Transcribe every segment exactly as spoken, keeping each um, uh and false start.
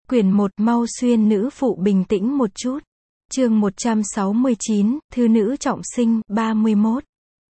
Quyển một Mau xuyên nữ phụ bình tĩnh một chút. Chương một trăm sáu mươi chín, Thư nữ trọng sinh, ba mươi mốt.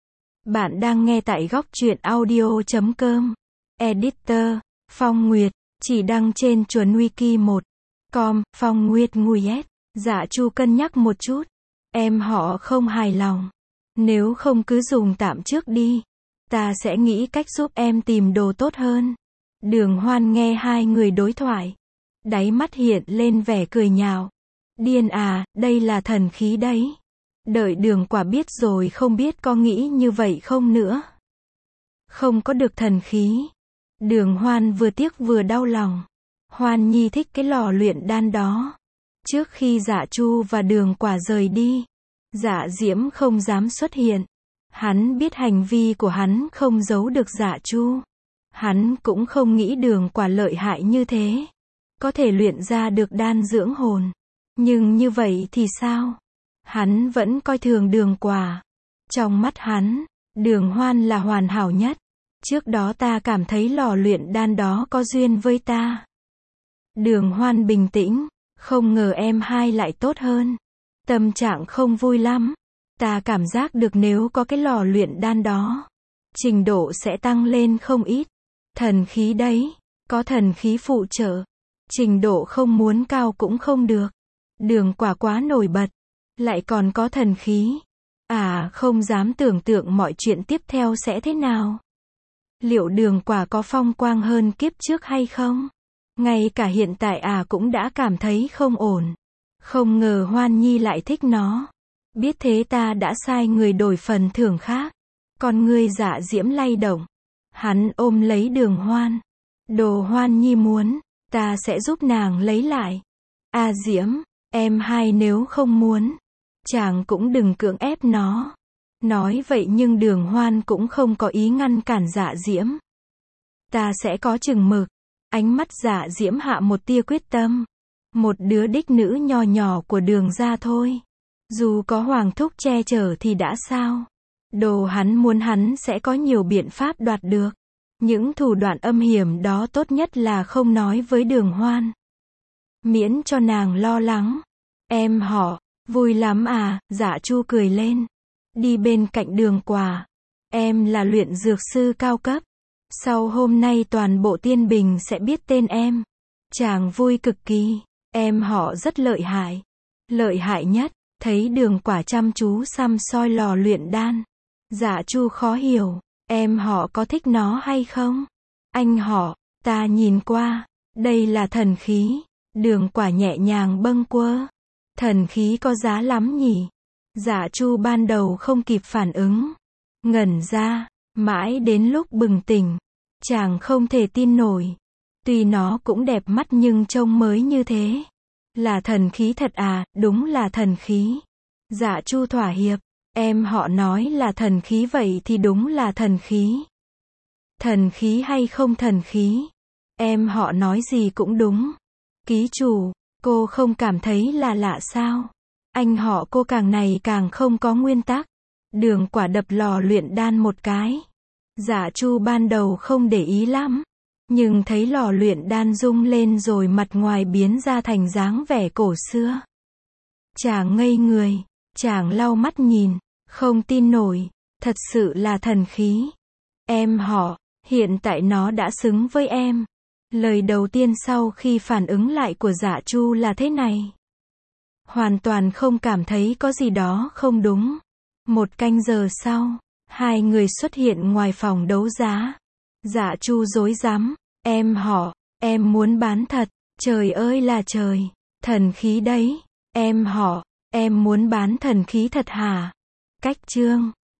Bạn đang nghe tại góc truyện audio chấm com. Editor, Phong Nguyệt, chỉ đăng trên chuẩn wiki một chấm com, Phong Nguyệt Nguyệt. Dạ Chu cân nhắc một chút. Em họ không hài lòng. Nếu không cứ dùng tạm trước đi. Ta sẽ nghĩ cách giúp em tìm đồ tốt hơn. Đường Hoan nghe hai người đối thoại. Đáy mắt hiện lên vẻ cười nhạo. Điên à, đây là thần khí đấy. Đợi Đường Quả biết rồi không biết có nghĩ như vậy không nữa. Không có được thần khí. Đường Hoan vừa tiếc vừa đau lòng. Hoan Nhi thích cái lò luyện đan đó. Trước khi Dạ Chu và Đường Quả rời đi, Dạ Diễm không dám xuất hiện. Hắn biết hành vi của hắn không giấu được Dạ Chu. Hắn cũng không nghĩ Đường Quả lợi hại như thế. Có thể luyện ra được đan dưỡng hồn. Nhưng như vậy thì sao? Hắn vẫn coi thường Đường Quả. Trong mắt hắn, Đường Hoan là hoàn hảo nhất. Trước đó ta cảm thấy lò luyện đan đó có duyên với ta. Đường Hoan bình tĩnh, không ngờ em hai lại tốt hơn. Tâm trạng không vui lắm. Ta cảm giác được nếu có cái lò luyện đan đó, trình độ sẽ tăng lên không ít. Thần khí đấy, có thần khí phụ trợ. Trình độ không muốn cao cũng không được. Đường Quả quá nổi bật. Lại còn có thần khí. À, không dám tưởng tượng mọi chuyện tiếp theo sẽ thế nào. Liệu Đường Quả có phong quang hơn kiếp trước hay không? Ngay cả hiện tại à cũng đã cảm thấy không ổn. Không ngờ Hoan Nhi lại thích nó. Biết thế ta đã sai người đổi phần thưởng khác. Còn ngươi Dạ Diễm lay động. Hắn ôm lấy Đường Hoan. Đồ Hoan Nhi muốn, ta sẽ giúp nàng lấy lại. A Diễm, em hai nếu không muốn, chàng cũng đừng cưỡng ép nó. Nói vậy nhưng Đường Hoan cũng không có ý ngăn cản Dạ Diễm. Ta sẽ có chừng mực. Ánh mắt Dạ Diễm hạ một tia quyết tâm. Một đứa đích nữ nho nhỏ của Đường gia thôi. Dù có Hoàng thúc che chở thì đã sao? Đồ hắn muốn hắn sẽ có nhiều biện pháp đoạt được. Những thủ đoạn âm hiểm đó tốt nhất là không nói với Đường Hoan. Miễn cho nàng lo lắng. Em họ, vui lắm à, Dạ Chu cười lên. Đi bên cạnh Đường Quả. Em là luyện dược sư cao cấp. Sau hôm nay toàn bộ Tiên Bình sẽ biết tên em. Chàng vui cực kỳ. Em họ rất lợi hại. Lợi hại nhất. Thấy Đường Quả chăm chú xăm soi lò luyện đan. Dạ Chu khó hiểu. Em họ có thích nó hay không? Anh họ, ta nhìn qua. Đây là thần khí. Đường Quả nhẹ nhàng bâng quơ. Thần khí có giá lắm nhỉ? Dạ Chu ban đầu không kịp phản ứng. Ngẩn ra. Mãi đến lúc bừng tỉnh. Chàng không thể tin nổi. Tuy nó cũng đẹp mắt nhưng trông mới như thế. Là thần khí thật à? Đúng là thần khí. Dạ Chu thỏa hiệp. Em họ nói là thần khí vậy thì đúng là thần khí. Thần khí hay không thần khí? Em họ nói gì cũng đúng. Ký chủ, cô không cảm thấy là lạ sao? Anh họ cô càng này càng không có nguyên tắc. Đường Quả đập lò luyện đan một cái. Dạ Chu ban đầu không để ý lắm. Nhưng thấy lò luyện đan rung lên rồi mặt ngoài biến ra thành dáng vẻ cổ xưa. Chàng ngây người. Chàng lau mắt nhìn. Không tin nổi. Thật sự là thần khí. Em họ, hiện tại nó đã xứng với em. Lời đầu tiên sau khi phản ứng lại của Dạ Chu là thế này. Hoàn toàn không cảm thấy có gì đó không đúng. Một canh giờ sau, hai người xuất hiện ngoài phòng đấu giá. Dạ Chu rối rắm. Em họ, em muốn bán thật. Trời ơi là trời. Thần khí đấy. Em họ, em muốn bán thần khí thật hả? Cách chương.